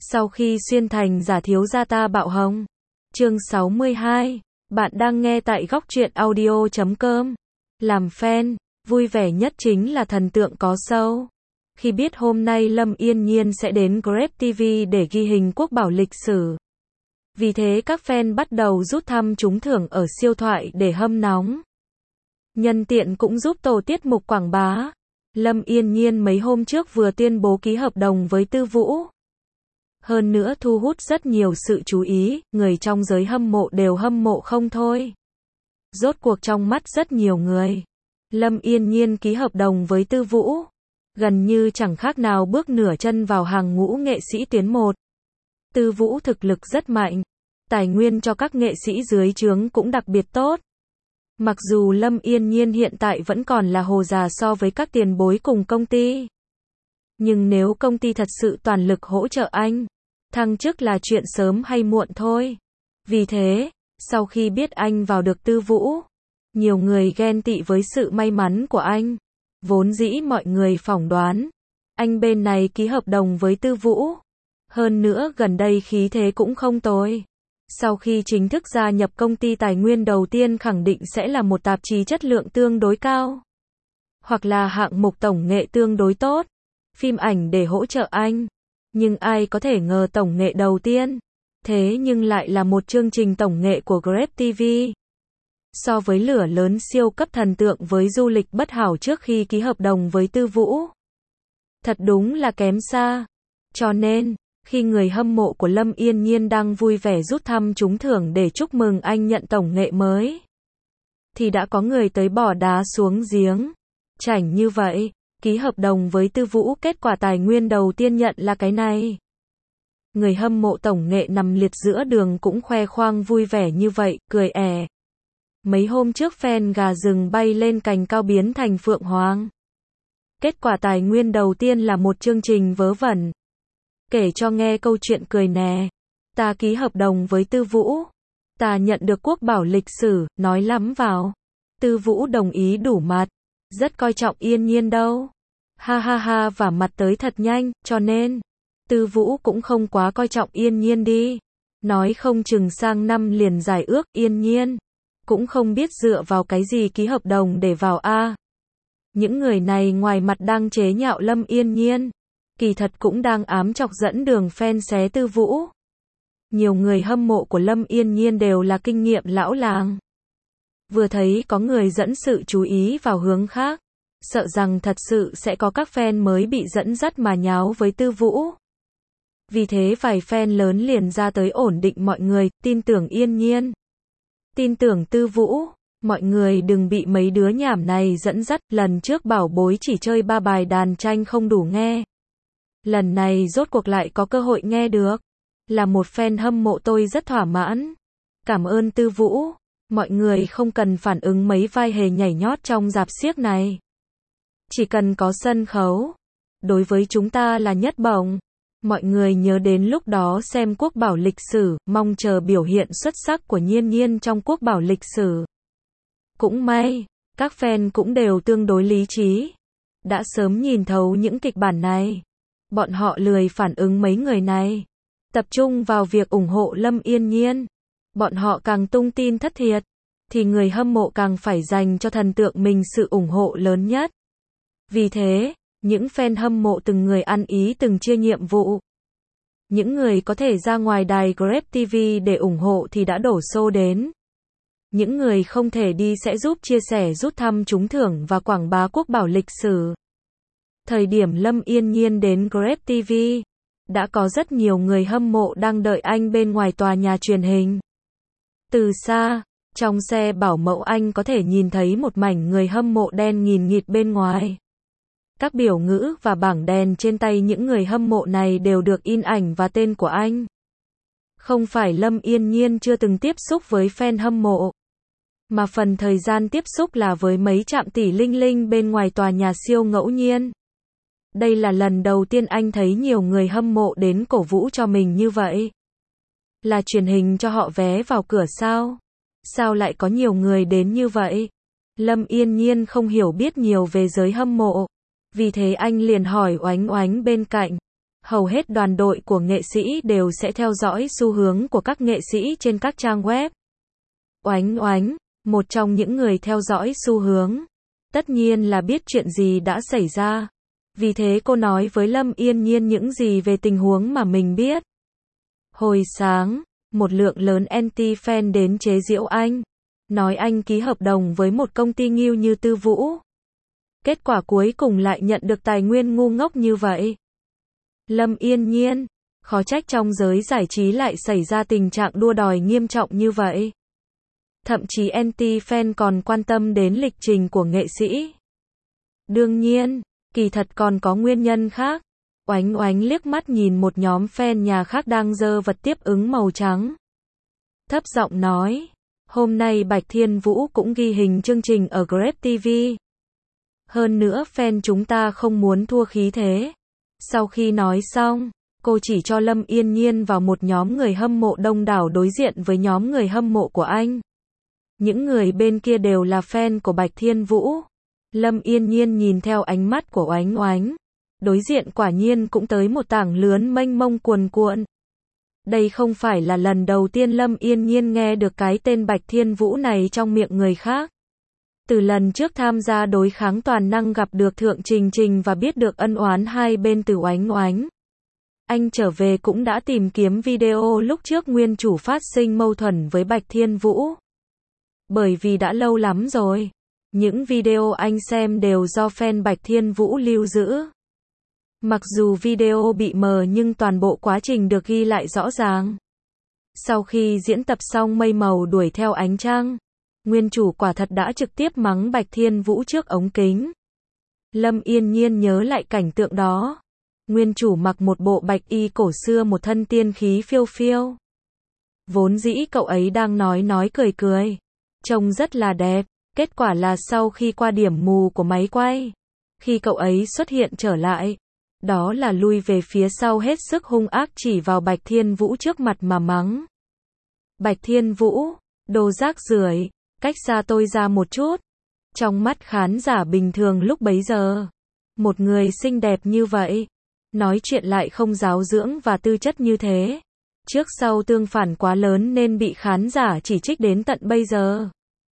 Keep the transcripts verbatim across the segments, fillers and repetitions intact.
Sau khi xuyên thành giả thiếu gia ta bạo hồng. Chương sáu mươi hai. Bạn đang nghe tại góc truyện audio chấm com. Làm fan, vui vẻ nhất chính là thần tượng có show. Khi biết hôm nay Lâm Yên Nhiên sẽ đến Grab ti vi để ghi hình quốc bảo lịch sử. Vì thế các fan bắt đầu rút thăm trúng thưởng ở siêu thoại để hâm nóng. Nhân tiện cũng giúp tổ tiết mục quảng bá. Lâm Yên Nhiên mấy hôm trước vừa tuyên bố ký hợp đồng với Tư Vũ. Hơn nữa thu hút rất nhiều sự chú ý, người trong giới hâm mộ đều hâm mộ không thôi. Rốt cuộc trong mắt rất nhiều người, Lâm Yên Nhiên ký hợp đồng với Tư Vũ, gần như chẳng khác nào bước nửa chân vào hàng ngũ nghệ sĩ tuyến một. Tư Vũ thực lực rất mạnh, tài nguyên cho các nghệ sĩ dưới trướng cũng đặc biệt tốt. Mặc dù Lâm Yên Nhiên hiện tại vẫn còn là hồ già so với các tiền bối cùng công ty. Nhưng nếu công ty thật sự toàn lực hỗ trợ anh, thăng chức là chuyện sớm hay muộn thôi. Vì thế, sau khi biết anh vào được Tư Vũ, nhiều người ghen tị với sự may mắn của anh. Vốn dĩ mọi người phỏng đoán, anh bên này ký hợp đồng với Tư Vũ. Hơn nữa gần đây khí thế cũng không tồi. Sau khi chính thức gia nhập công ty tài nguyên đầu tiên khẳng định sẽ là một tạp chí chất lượng tương đối cao. Hoặc là hạng mục tổng nghệ tương đối tốt. Phim ảnh để hỗ trợ anh. Nhưng ai có thể ngờ tổng nghệ đầu tiên. Thế nhưng lại là một chương trình tổng nghệ của Grab ti vi. So với lửa lớn siêu cấp thần tượng với du lịch bất hảo trước khi ký hợp đồng với Tư Vũ. Thật đúng là kém xa. Cho nên, khi người hâm mộ của Lâm Yên Nhiên đang vui vẻ rút thăm trúng thưởng để chúc mừng anh nhận tổng nghệ mới, thì đã có người tới bỏ đá xuống giếng. Chảnh như vậy, ký hợp đồng với Tư Vũ kết quả tài nguyên đầu tiên nhận là cái này. Người hâm mộ tổng nghệ nằm liệt giữa đường cũng khoe khoang vui vẻ như vậy, cười ẻ. Mấy hôm trước fan gà rừng bay lên cành cao biến thành phượng hoàng. Kết quả tài nguyên đầu tiên là một chương trình vớ vẩn. Kể cho nghe câu chuyện cười nè. Ta ký hợp đồng với Tư Vũ. Ta nhận được quốc bảo lịch sử, nói lắm vào. Tư Vũ đồng ý đủ mặt. Rất coi trọng Yên Nhiên đâu. Ha ha ha, và mặt tới thật nhanh, cho nên Tư Vũ cũng không quá coi trọng Yên Nhiên đi. Nói không chừng sang năm liền giải ước Yên Nhiên. Cũng không biết dựa vào cái gì ký hợp đồng để vào a. Những người này ngoài mặt đang chế nhạo Lâm Yên Nhiên, kỳ thật cũng đang ám chọc dẫn đường fan xé Tư Vũ. Nhiều người hâm mộ của Lâm Yên Nhiên đều là kinh nghiệm lão làng. Vừa thấy có người dẫn sự chú ý vào hướng khác, sợ rằng thật sự sẽ có các fan mới bị dẫn dắt mà nháo với Tư Vũ. Vì thế vài fan lớn liền ra tới ổn định mọi người, tin tưởng Yên Nhiên. Tin tưởng Tư Vũ, mọi người đừng bị mấy đứa nhảm này dẫn dắt, lần trước bảo bối chỉ chơi ba bài đàn tranh không đủ nghe. Lần này rốt cuộc lại có cơ hội nghe được. Là một fan hâm mộ tôi rất thỏa mãn. Cảm ơn Tư Vũ. Mọi người không cần phản ứng mấy vai hề nhảy nhót trong rạp xiếc này. Chỉ cần có sân khấu. Đối với chúng ta là nhất bổng. Mọi người nhớ đến lúc đó xem quốc bảo lịch sử, mong chờ biểu hiện xuất sắc của Nhiên Nhiên trong quốc bảo lịch sử. Cũng may, các fan cũng đều tương đối lý trí. Đã sớm nhìn thấu những kịch bản này. Bọn họ lười phản ứng mấy người này. Tập trung vào việc ủng hộ Lâm Yên Nhiên. Bọn họ càng tung tin thất thiệt, thì người hâm mộ càng phải dành cho thần tượng mình sự ủng hộ lớn nhất. Vì thế, những fan hâm mộ từng người ăn ý từng chia nhiệm vụ. Những người có thể ra ngoài đài Grab ti vi để ủng hộ thì đã đổ xô đến. Những người không thể đi sẽ giúp chia sẻ rút thăm trúng thưởng và quảng bá quốc bảo lịch sử. Thời điểm Lâm Yên Nhiên đến Grab ti vi, đã có rất nhiều người hâm mộ đang đợi anh bên ngoài tòa nhà truyền hình. Từ xa, trong xe bảo mẫu anh có thể nhìn thấy một mảnh người hâm mộ đen nghìn nghịt bên ngoài. Các biểu ngữ và bảng đèn trên tay những người hâm mộ này đều được in ảnh và tên của anh. Không phải Lâm Yên Nhiên chưa từng tiếp xúc với fan hâm mộ, mà phần thời gian tiếp xúc là với mấy trạm tỷ linh linh bên ngoài tòa nhà siêu ngẫu nhiên. Đây là lần đầu tiên anh thấy nhiều người hâm mộ đến cổ vũ cho mình như vậy. Là truyền hình cho họ vé vào cửa sao? Sao lại có nhiều người đến như vậy? Lâm Yên Nhiên không hiểu biết nhiều về giới hâm mộ. Vì thế anh liền hỏi Oánh Oánh bên cạnh. hầu hết đoàn đội của nghệ sĩ đều sẽ theo dõi xu hướng của các nghệ sĩ trên các trang web. Oánh Oánh, một trong những người theo dõi xu hướng, tất nhiên là biết chuyện gì đã xảy ra. Vì thế cô nói với Lâm Yên Nhiên những gì về tình huống mà mình biết. Hồi sáng, một lượng lớn anti-fan đến chế giễu anh, nói anh ký hợp đồng với một công ty nghiêu như Tư Vũ. Kết quả cuối cùng lại nhận được tài nguyên ngu ngốc như vậy. Lâm Yên Nhiên, khó trách trong giới giải trí lại xảy ra tình trạng đua đòi nghiêm trọng như vậy. Thậm chí anti-fan còn quan tâm đến lịch trình của nghệ sĩ. Đương nhiên, kỳ thật còn có nguyên nhân khác. Oánh Oánh liếc mắt nhìn một nhóm fan nhà khác đang giơ vật tiếp ứng màu trắng. Thấp giọng nói, hôm nay Bạch Thiên Vũ cũng ghi hình chương trình ở Grab ti vi. Hơn nữa fan chúng ta không muốn thua khí thế. Sau khi nói xong, cô chỉ cho Lâm Yên Nhiên vào một nhóm người hâm mộ đông đảo đối diện với nhóm người hâm mộ của anh. Những người bên kia đều là fan của Bạch Thiên Vũ. Lâm Yên Nhiên nhìn theo ánh mắt của Oánh Oánh. Đối diện quả nhiên cũng tới một tảng lớn mênh mông cuồn cuộn. Đây không phải là lần đầu tiên Lâm Yên Nhiên nghe được cái tên Bạch Thiên Vũ này trong miệng người khác. Từ lần trước tham gia đối kháng toàn năng gặp được Thượng Trình Trình và biết được ân oán hai bên từ Oánh Oánh. Anh trở về cũng đã tìm kiếm video lúc trước nguyên chủ phát sinh mâu thuẫn với Bạch Thiên Vũ. Bởi vì đã lâu lắm rồi. Những video anh xem đều do fan Bạch Thiên Vũ lưu giữ. Mặc dù video bị mờ nhưng toàn bộ quá trình được ghi lại rõ ràng. Sau khi diễn tập xong mây màu đuổi theo ánh trăng, nguyên chủ quả thật đã trực tiếp mắng Bạch Thiên Vũ trước ống kính. Lâm Yên Nhiên nhớ lại cảnh tượng đó. Nguyên chủ mặc một bộ bạch y cổ xưa một thân tiên khí phiêu phiêu. Vốn dĩ cậu ấy đang nói nói cười cười. Trông rất là đẹp. Kết quả là sau khi qua điểm mù của máy quay, khi cậu ấy xuất hiện trở lại, đó là lui về phía sau hết sức hung ác chỉ vào Bạch Thiên Vũ trước mặt mà mắng. Bạch Thiên Vũ, đồ rác rưởi, cách xa tôi ra một chút. Trong mắt khán giả bình thường lúc bấy giờ, một người xinh đẹp như vậy, nói chuyện lại không giáo dưỡng và tư chất như thế. Trước sau tương phản quá lớn nên bị khán giả chỉ trích đến tận bây giờ.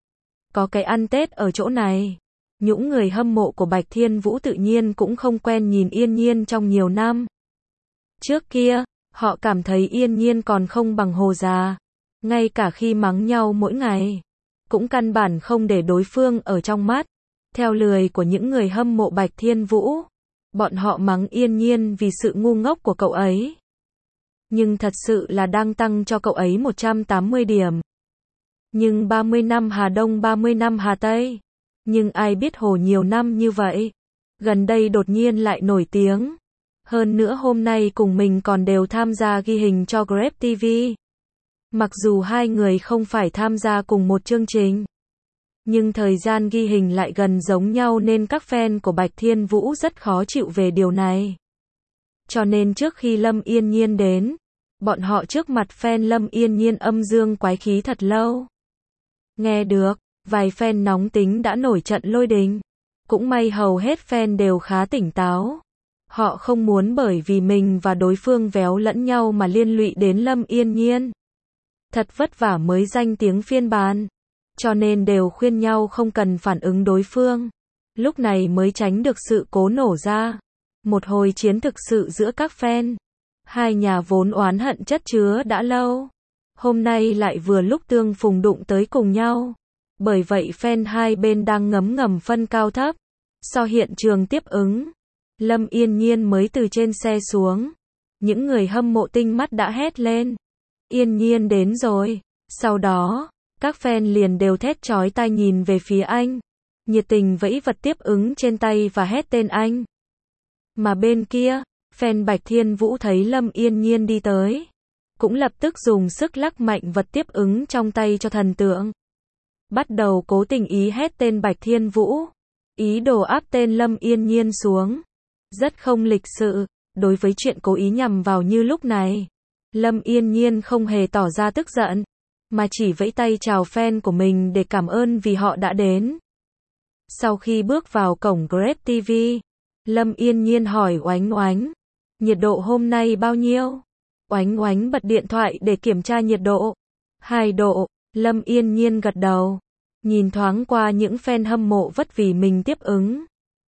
Có cái ăn Tết ở chỗ này. Những người hâm mộ của Bạch Thiên Vũ tự nhiên cũng không quen nhìn Yên Nhiên trong nhiều năm. Trước kia, họ cảm thấy Yên Nhiên còn không bằng Hồ già. Ngay cả khi mắng nhau mỗi ngày, cũng căn bản không để đối phương ở trong mắt. Theo lời của những người hâm mộ Bạch Thiên Vũ, bọn họ mắng Yên Nhiên vì sự ngu ngốc của cậu ấy. Nhưng thật sự là đang tăng cho cậu ấy một trăm tám mươi điểm. Nhưng ba mươi năm Hà Đông ba mươi năm Hà Tây. Nhưng ai biết Hồ nhiều năm như vậy. Gần đây đột nhiên lại nổi tiếng. Hơn nữa hôm nay cùng mình còn đều tham gia ghi hình cho Grab ti vi. Mặc dù hai người không phải tham gia cùng một chương trình. Nhưng thời gian ghi hình lại gần giống nhau nên các fan của Bạch Thiên Vũ rất khó chịu về điều này. Cho nên trước khi Lâm Yên Nhiên đến, bọn họ trước mặt fan Lâm Yên Nhiên âm dương quái khí thật lâu. Nghe được, vài fan nóng tính đã nổi trận lôi đình. Cũng may hầu hết fan đều khá tỉnh táo. Họ không muốn bởi vì mình và đối phương véo lẫn nhau mà liên lụy đến Lâm Yên Nhiên. Thật vất vả mới danh tiếng phiên bản. Cho nên đều khuyên nhau không cần phản ứng đối phương. Lúc này mới tránh được sự cố nổ ra. Một hồi chiến thực sự giữa các fan. Hai nhà vốn oán hận chất chứa đã lâu. Hôm nay lại vừa lúc tương phùng đụng tới cùng nhau. Bởi vậy fan hai bên đang ngấm ngầm phân cao thấp. So hiện trường tiếp ứng, Lâm Yên Nhiên mới từ trên xe xuống. Những người hâm mộ tinh mắt đã hét lên. Yên Nhiên đến rồi. Sau đó, các fan liền đều thét chói tai nhìn về phía anh. Nhiệt tình vẫy vật tiếp ứng trên tay và hét tên anh. Mà bên kia, fan Bạch Thiên Vũ thấy Lâm Yên Nhiên đi tới. Cũng lập tức dùng sức lắc mạnh vật tiếp ứng trong tay cho thần tượng. Bắt đầu cố tình ý hét tên Bạch Thiên Vũ. Ý đồ áp tên Lâm Yên Nhiên xuống. Rất không lịch sự, đối với chuyện cố ý nhằm vào như lúc này. Lâm Yên Nhiên không hề tỏ ra tức giận, mà chỉ vẫy tay chào fan của mình để cảm ơn vì họ đã đến. Sau khi bước vào cổng Grab ti vi, Lâm Yên Nhiên hỏi Oánh Oánh. nhiệt độ hôm nay bao nhiêu? Oánh Oánh bật điện thoại để kiểm tra nhiệt độ. Hai độ, Lâm Yên Nhiên gật đầu. Nhìn thoáng qua những fan hâm mộ vất vì mình tiếp ứng.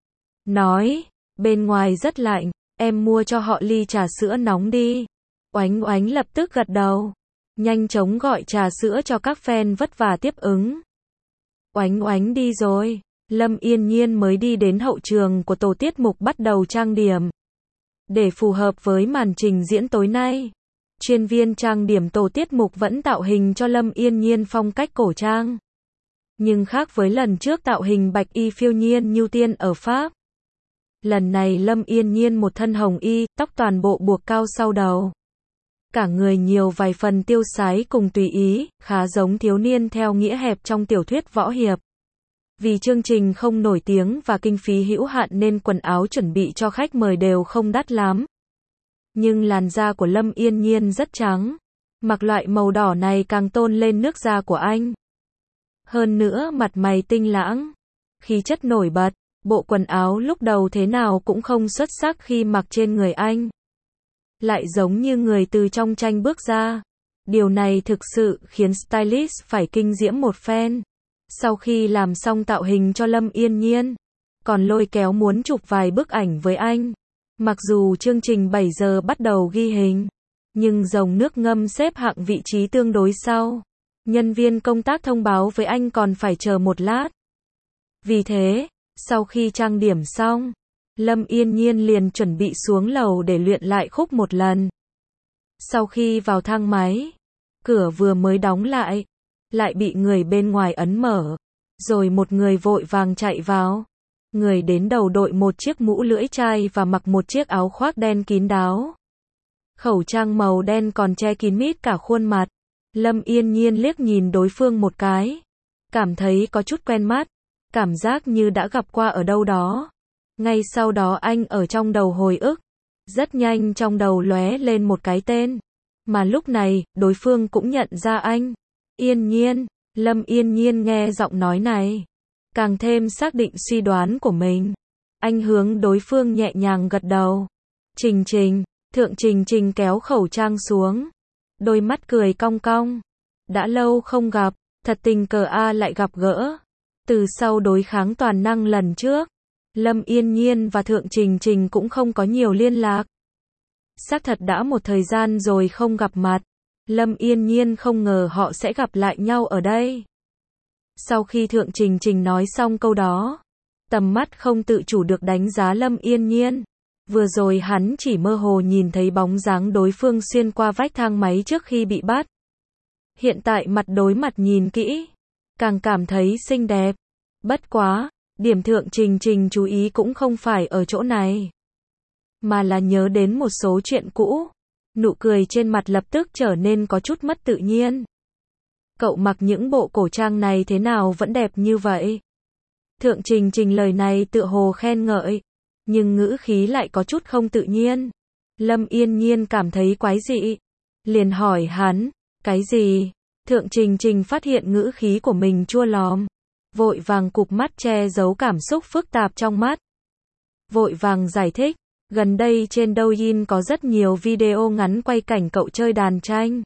Nói, bên ngoài rất lạnh, em mua cho họ ly trà sữa nóng đi. Oánh Oánh lập tức gật đầu. Nhanh chóng gọi trà sữa cho các fan vất vả tiếp ứng. Oánh Oánh đi rồi. Lâm Yên Nhiên mới đi đến hậu trường của tổ tiết mục bắt đầu trang điểm. Để phù hợp với màn trình diễn tối nay, chuyên viên trang điểm tổ tiết mục vẫn tạo hình cho Lâm Yên Nhiên phong cách cổ trang. Nhưng khác với lần trước tạo hình bạch y phiêu nhiên như tiên ở Pháp. Lần này Lâm Yên Nhiên một thân hồng y, tóc toàn bộ buộc cao sau đầu. Cả người nhiều vài phần tiêu sái cùng tùy ý, khá giống thiếu niên theo nghĩa hẹp trong tiểu thuyết võ hiệp. Vì chương trình không nổi tiếng và kinh phí hữu hạn nên quần áo chuẩn bị cho khách mời đều không đắt lắm. Nhưng làn da của Lâm Yên Nhiên rất trắng. Mặc loại màu đỏ này càng tôn lên nước da của anh. Hơn nữa mặt mày tinh lãng, khí chất nổi bật, bộ quần áo lúc đầu thế nào cũng không xuất sắc khi mặc trên người anh. Lại giống như người từ trong tranh bước ra. Điều này thực sự khiến stylist phải kinh diễm một phen. Sau khi làm xong tạo hình cho Lâm Yên Nhiên, còn lôi kéo muốn chụp vài bức ảnh với anh. Mặc dù chương trình bảy giờ bắt đầu ghi hình, nhưng dòng nước ngâm xếp hạng vị trí tương đối sau. Nhân viên công tác thông báo với anh còn phải chờ một lát. Vì thế, sau khi trang điểm xong, Lâm Yên Nhiên liền chuẩn bị xuống lầu để luyện lại khúc một lần. Sau khi vào thang máy, cửa vừa mới đóng lại, lại bị người bên ngoài ấn mở, rồi một người vội vàng chạy vào. Người đến đầu đội một chiếc mũ lưỡi chai và mặc một chiếc áo khoác đen kín đáo. Khẩu trang màu đen còn che kín mít cả khuôn mặt. Lâm Yên Nhiên liếc nhìn đối phương một cái, cảm thấy có chút quen mắt, cảm giác như đã gặp qua ở đâu đó. Ngay sau đó anh ở trong đầu hồi ức, rất nhanh trong đầu lóe lên một cái tên, mà lúc này, đối phương cũng nhận ra anh. Yên Nhiên. Lâm Yên Nhiên nghe giọng nói này, càng thêm xác định suy đoán của mình. Anh hướng đối phương nhẹ nhàng gật đầu. Trình Trình. Thượng Trình Trình kéo khẩu trang xuống, đôi mắt cười cong cong. Đã lâu không gặp, thật tình cờ a lại gặp gỡ. Từ sau đối kháng toàn năng lần trước, Lâm Yên Nhiên và Thượng Trình Trình cũng không có nhiều liên lạc. Xác thật đã một thời gian rồi không gặp mặt. Lâm Yên Nhiên không ngờ họ sẽ gặp lại nhau ở đây. Sau khi Thượng Trình Trình nói xong câu đó, tầm mắt không tự chủ được đánh giá Lâm Yên Nhiên. Vừa rồi hắn chỉ mơ hồ nhìn thấy bóng dáng đối phương xuyên qua vách thang máy trước khi bị bắt. Hiện tại mặt đối mặt nhìn kỹ, càng cảm thấy xinh đẹp. Bất quá, điểm Thượng Trình Trình chú ý cũng không phải ở chỗ này, mà là nhớ đến một số chuyện cũ. Nụ cười trên mặt lập tức trở nên có chút mất tự nhiên. Cậu mặc những bộ cổ trang này thế nào vẫn đẹp như vậy? Thượng Trình Trình lời này tựa hồ khen ngợi, nhưng ngữ khí lại có chút không tự nhiên. Lâm Yên Nhiên cảm thấy quái dị, liền hỏi hắn, cái gì? Thượng Trình Trình phát hiện ngữ khí của mình chua lòm, vội vàng cụp mắt che giấu cảm xúc phức tạp trong mắt. Vội vàng giải thích, gần đây trên Douyin có rất nhiều video ngắn quay cảnh cậu chơi đàn tranh.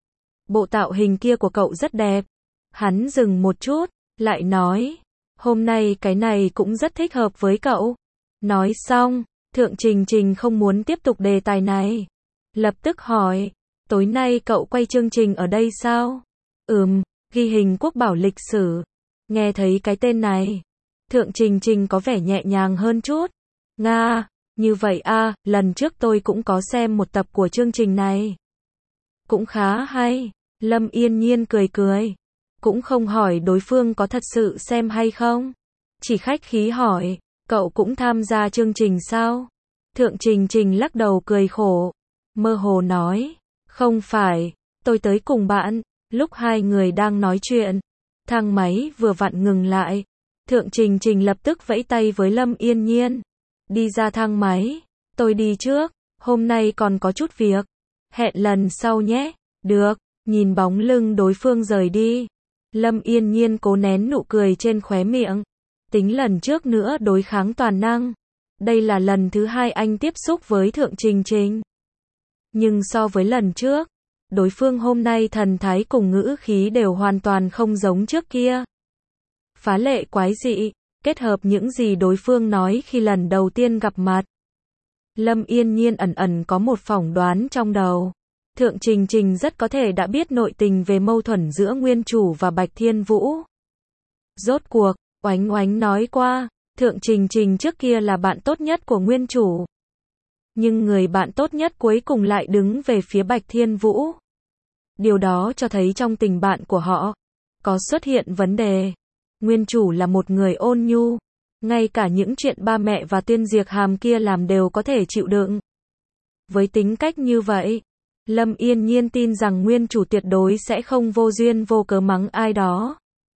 Bộ tạo hình kia của cậu rất đẹp. Hắn dừng một chút, lại nói, hôm nay cái này cũng rất thích hợp với cậu. Nói xong, Thượng Trình Trình không muốn tiếp tục đề tài này. Lập tức hỏi, tối nay cậu quay chương trình ở đây sao? Ừm, ghi hình quốc bảo lịch sử. Nghe thấy cái tên này, Thượng Trình Trình có vẻ nhẹ nhàng hơn chút. Nga, như vậy a, lần trước tôi cũng có xem một tập của chương trình này. Cũng khá hay. Lâm Yên Nhiên cười cười, cũng không hỏi đối phương có thật sự xem hay không. Chỉ khách khí hỏi, cậu cũng tham gia chương trình sao? Thượng Trình Trình lắc đầu cười khổ, mơ hồ nói, không phải, tôi tới cùng bạn. Lúc hai người đang nói chuyện, thang máy vừa vặn ngừng lại. Thượng Trình Trình lập tức vẫy tay với Lâm Yên Nhiên, đi ra thang máy, tôi đi trước, hôm nay còn có chút việc, hẹn lần sau nhé. Được. Nhìn bóng lưng đối phương rời đi, Lâm Yên Nhiên cố nén nụ cười trên khóe miệng. Tính lần trước nữa đối kháng toàn năng, Đây là lần thứ hai anh tiếp xúc với Thượng Trình Trình. Nhưng so với lần trước, đối phương hôm nay thần thái cùng ngữ khí đều hoàn toàn không giống trước kia. Phá lệ quái dị, kết hợp những gì đối phương nói khi lần đầu tiên gặp mặt. Lâm Yên Nhiên ẩn ẩn có một phỏng đoán trong đầu. Thượng Trình Trình rất có thể đã biết nội tình về mâu thuẫn giữa Nguyên Chủ và Bạch Thiên Vũ. Rốt cuộc, Oánh Oánh nói qua, Thượng Trình Trình trước kia là bạn tốt nhất của Nguyên Chủ. Nhưng người bạn tốt nhất cuối cùng lại đứng về phía Bạch Thiên Vũ. Điều đó cho thấy trong tình bạn của họ, có xuất hiện vấn đề. Nguyên Chủ là một người ôn nhu. Ngay cả những chuyện ba mẹ và Tuyên Diệp Hàm kia làm đều có thể chịu đựng. Với tính cách như vậy, Lâm Yên Nhiên tin rằng Nguyên Chủ tuyệt đối sẽ không vô duyên vô cớ mắng ai đó.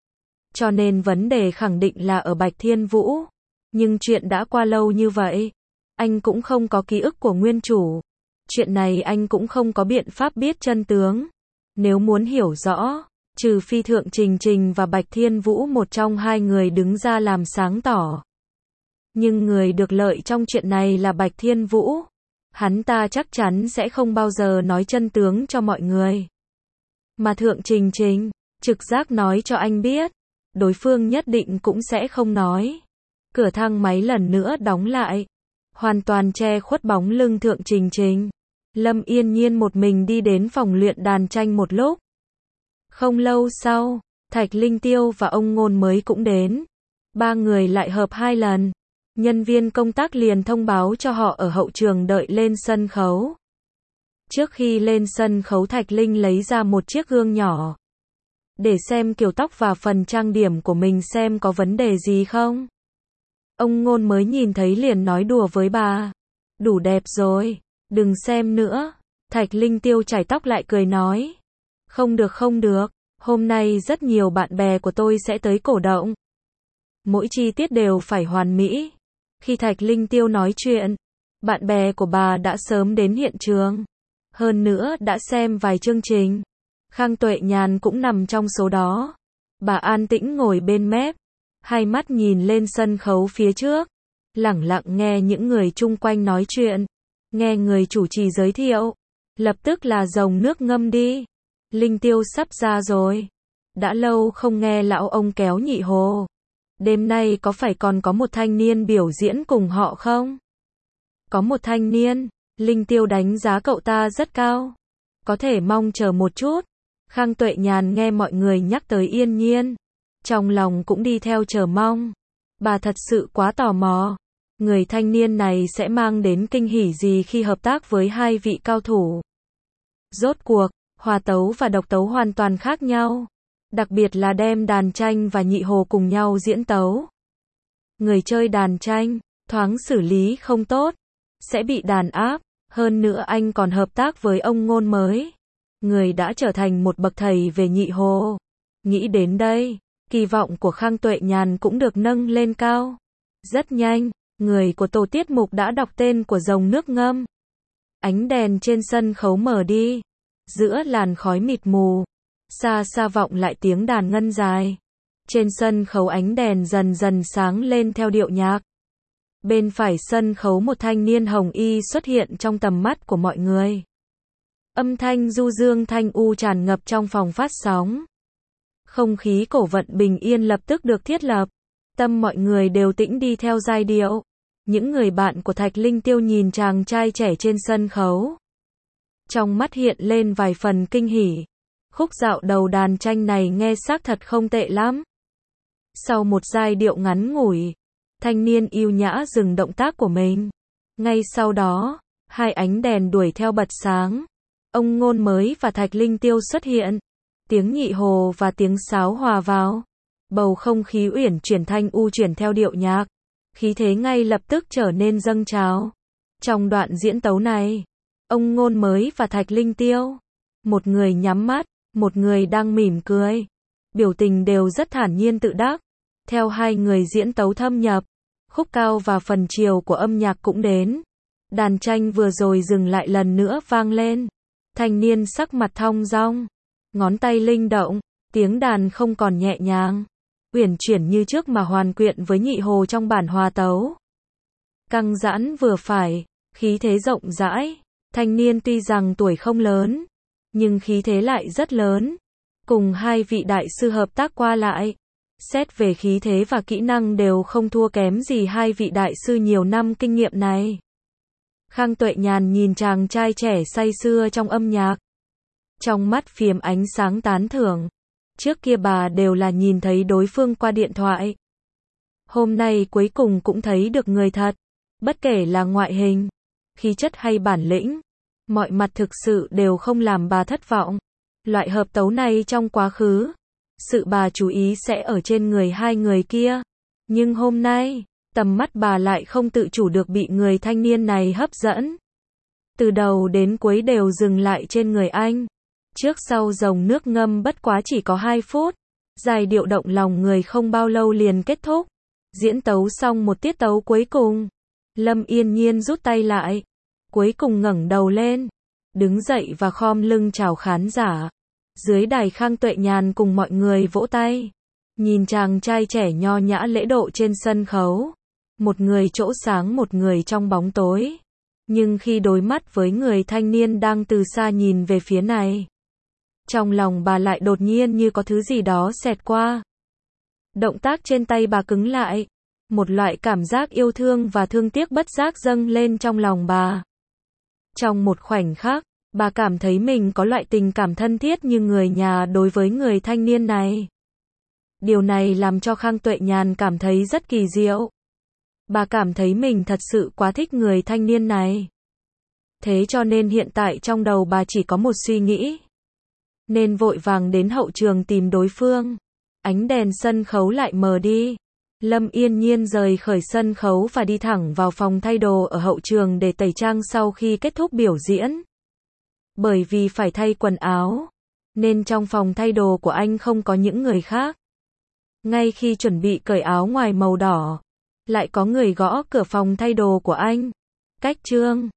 Cho nên vấn đề khẳng định là ở Bạch Thiên Vũ. Nhưng chuyện đã qua lâu như vậy, anh cũng không có ký ức của Nguyên Chủ. Chuyện này anh cũng không có biện pháp biết chân tướng. Nếu muốn hiểu rõ, trừ phi Thượng Trình Trình và Bạch Thiên Vũ một trong hai người đứng ra làm sáng tỏ. Nhưng người được lợi trong chuyện này là Bạch Thiên Vũ. Hắn ta chắc chắn sẽ không bao giờ nói chân tướng cho mọi người. Mà Thượng Trình Trình, trực giác nói cho anh biết, đối phương nhất định cũng sẽ không nói. Cửa thang máy lần nữa đóng lại, hoàn toàn che khuất bóng lưng Thượng Trình Trình. Lâm Yên Nhiên một mình đi đến phòng luyện đàn tranh một lúc. Không lâu sau, Thạch Linh Tiêu và ông Ngôn Mới cũng đến. Ba người lại hợp hai lần. Nhân viên công tác liền thông báo cho họ ở hậu trường đợi lên sân khấu. Trước khi lên sân khấu, Thạch Linh lấy ra một chiếc gương nhỏ. Để xem kiểu tóc và phần trang điểm của mình xem có vấn đề gì không. Ông Ngôn Mới nhìn thấy liền nói đùa với bà. Đủ đẹp rồi, đừng xem nữa. Thạch Linh Tiêu chải tóc lại cười nói. Không được không được, hôm nay rất nhiều bạn bè của tôi sẽ tới cổ động. Mỗi chi tiết đều phải hoàn mỹ. Khi Thạch Linh Tiêu nói chuyện, bạn bè của bà đã sớm đến hiện trường. Hơn nữa đã xem vài chương trình. Khang Tuệ Nhàn cũng nằm trong số đó. Bà an tĩnh ngồi bên mép, hai mắt nhìn lên sân khấu phía trước, lẳng lặng nghe những người chung quanh nói chuyện, nghe người chủ trì giới thiệu. Lập tức là dòng nước ngâm đi. Linh Tiêu sắp ra rồi. Đã lâu không nghe lão ông kéo nhị hồ. Đêm nay có phải còn có một thanh niên biểu diễn cùng họ không? Có một thanh niên, Linh Tiêu đánh giá cậu ta rất cao. Có thể mong chờ một chút. Khang Tuệ Nhàn nghe mọi người nhắc tới Yên Nhiên, trong lòng cũng đi theo chờ mong. Bà thật sự quá tò mò. Người thanh niên này sẽ mang đến kinh hỉ gì khi hợp tác với hai vị cao thủ? Rốt cuộc, hòa tấu và độc tấu hoàn toàn khác nhau. Đặc biệt là đem đàn tranh và nhị hồ cùng nhau diễn tấu. Người chơi đàn tranh, thoáng xử lý không tốt, sẽ bị đàn áp. Hơn nữa anh còn hợp tác với ông Ngôn Mới. Người đã trở thành một bậc thầy về nhị hồ. Nghĩ đến đây, kỳ vọng của Khang Tuệ Nhàn cũng được nâng lên cao. Rất nhanh, người của tổ tiết mục đã đọc tên của dòng nước ngâm. Ánh đèn trên sân khấu mở đi. Giữa làn khói mịt mù, xa xa vọng lại tiếng đàn ngân dài. Trên sân khấu ánh đèn dần dần sáng lên theo điệu nhạc. Bên phải sân khấu một thanh niên hồng y xuất hiện trong tầm mắt của mọi người. Âm thanh du dương thanh u tràn ngập trong phòng phát sóng. Không khí cổ vận bình yên lập tức được thiết lập. Tâm mọi người đều tĩnh đi theo giai điệu. Những người bạn của Thạch Linh Tiêu nhìn chàng trai trẻ trên sân khấu. Trong mắt hiện lên vài phần kinh hỉ. Khúc dạo đầu đàn tranh này nghe xác thật không tệ lắm. Sau một giai điệu ngắn ngủi, thanh niên yêu nhã dừng động tác của mình. Ngay sau đó, hai ánh đèn đuổi theo bật sáng. Ông Ngôn Mới và Thạch Linh Tiêu xuất hiện. Tiếng nhị hồ và tiếng sáo hòa vào. Bầu không khí uyển chuyển thanh u chuyển theo điệu nhạc. Khí thế ngay lập tức trở nên dâng trào. Trong đoạn diễn tấu này, ông Ngôn Mới và Thạch Linh Tiêu, một người nhắm mắt, một người đang mỉm cười. Biểu tình đều rất thản nhiên tự đắc. Theo hai người diễn tấu thâm nhập, khúc cao và phần chiều của âm nhạc cũng đến. Đàn tranh vừa rồi dừng lại lần nữa vang lên. Thanh niên sắc mặt thong dong, ngón tay linh động, tiếng đàn không còn nhẹ nhàng, uyển chuyển như trước mà hoàn quyện với nhị hồ trong bản hòa tấu. căng giãn vừa phải, khí thế rộng rãi. Thanh niên tuy rằng tuổi không lớn, nhưng khí thế lại rất lớn. Cùng hai vị đại sư hợp tác qua lại, xét về khí thế và kỹ năng đều không thua kém gì hai vị đại sư nhiều năm kinh nghiệm này. Khang Tuệ Nhàn nhìn chàng trai trẻ say sưa trong âm nhạc. Trong mắt phiếm ánh sáng tán thưởng. Trước kia bà đều là nhìn thấy đối phương qua điện thoại. Hôm nay cuối cùng cũng thấy được người thật. Bất kể là ngoại hình, khí chất hay bản lĩnh, mọi mặt thực sự đều không làm bà thất vọng. Loại hợp tấu này trong quá khứ, sự bà chú ý sẽ ở trên người hai người kia. Nhưng hôm nay, tầm mắt bà lại không tự chủ được bị người thanh niên này hấp dẫn. Từ đầu đến cuối đều dừng lại trên người anh. Trước sau dòng nước ngâm bất quá chỉ có hai phút. Giai điệu động lòng người không bao lâu liền kết thúc. Diễn tấu xong một tiết tấu cuối cùng. Lâm Yên Nhiên rút tay lại. Cuối cùng ngẩng đầu lên. Đứng dậy và khom lưng chào khán giả. Dưới đài Khang Tuệ Nhàn cùng mọi người vỗ tay. Nhìn chàng trai trẻ nho nhã lễ độ trên sân khấu. Một người chỗ sáng một người trong bóng tối. Nhưng khi đối mắt với người thanh niên đang từ xa nhìn về phía này, trong lòng bà lại đột nhiên như có thứ gì đó xẹt qua. Động tác trên tay bà cứng lại. Một loại cảm giác yêu thương và thương tiếc bất giác dâng lên trong lòng bà. Trong một khoảnh khắc, bà cảm thấy mình có loại tình cảm thân thiết như người nhà đối với người thanh niên này. Điều này làm cho Khang Tuệ Nhàn cảm thấy rất kỳ diệu. Bà cảm thấy mình thật sự quá thích người thanh niên này. Thế cho nên hiện tại trong đầu bà chỉ có một suy nghĩ. Nên vội vàng đến hậu trường tìm đối phương. Ánh đèn sân khấu lại mờ đi. Lâm Yên Nhiên rời khỏi sân khấu và đi thẳng vào phòng thay đồ ở hậu trường để tẩy trang sau khi kết thúc biểu diễn. Bởi vì phải thay quần áo, nên trong phòng thay đồ của anh không có những người khác. Ngay khi chuẩn bị cởi áo ngoài màu đỏ, lại có người gõ cửa phòng thay đồ của anh. Cách Trương